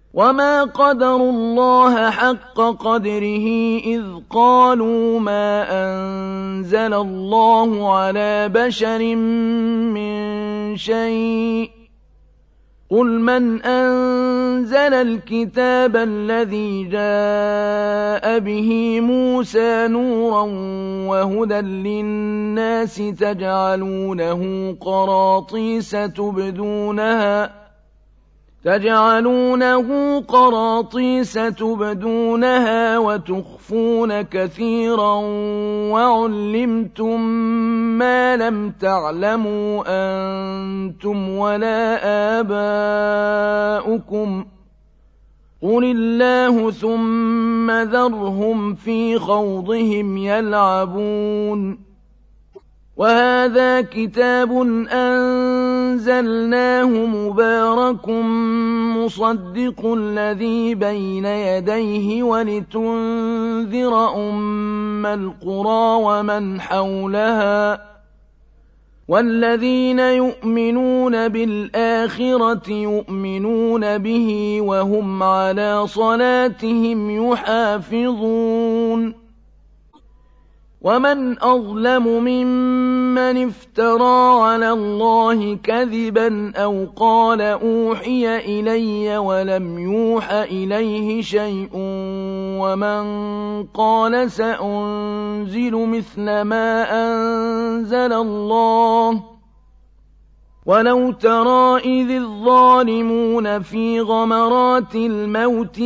وما قدروا الله حق قدره إذ قالوا ما أنزل الله على بشر من شيء قل من أنزل الكتاب الذي جاء به موسى نورا وهدى للناس تجعلونه قراطيس تبدونها وتخفون كثيرا وعلمتم ما لم تعلموا أنتم ولا آباؤكم قل الله ثم ذرهم في خوضهم يلعبون وهذا كتاب أنزلناه مبارك مصدق الذي بين يديه ولتنذر أم القرى ومن حولها والذين يؤمنون بالآخرة يؤمنون به وهم على صلاتهم يحافظون ومن أظلم ممن افترى على الله كذبا أو قال أوحي إلي ولم يوح إليه شيء ومن قال سأنزل مثل ما أنزل الله ولو ترى إذ الظالمون في غمرات الموت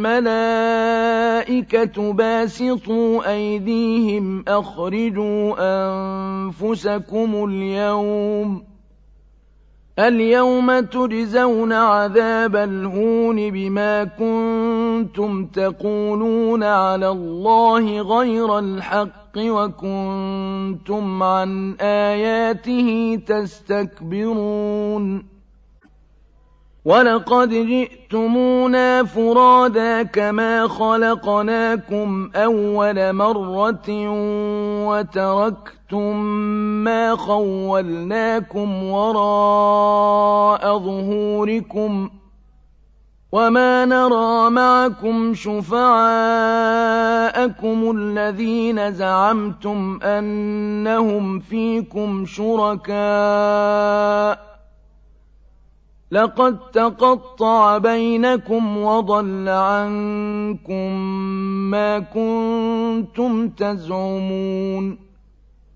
والملائكة باسطوا أيديهم أخرجوا أنفسكم اليوم تجزون عذاب الهون بما كنتم تقولون على الله غير الحق وكنتم عن آياته تستكبرون ولقد جئتمونا فرادا كما خلقناكم أول مرة وتركتم ما خولناكم وراء ظهوركم وما نرى معكم شفعاءكم الذين زعمتم أنهم فيكم شركاء لقد تقطع بينكم وضل عنكم ما كنتم تزعمون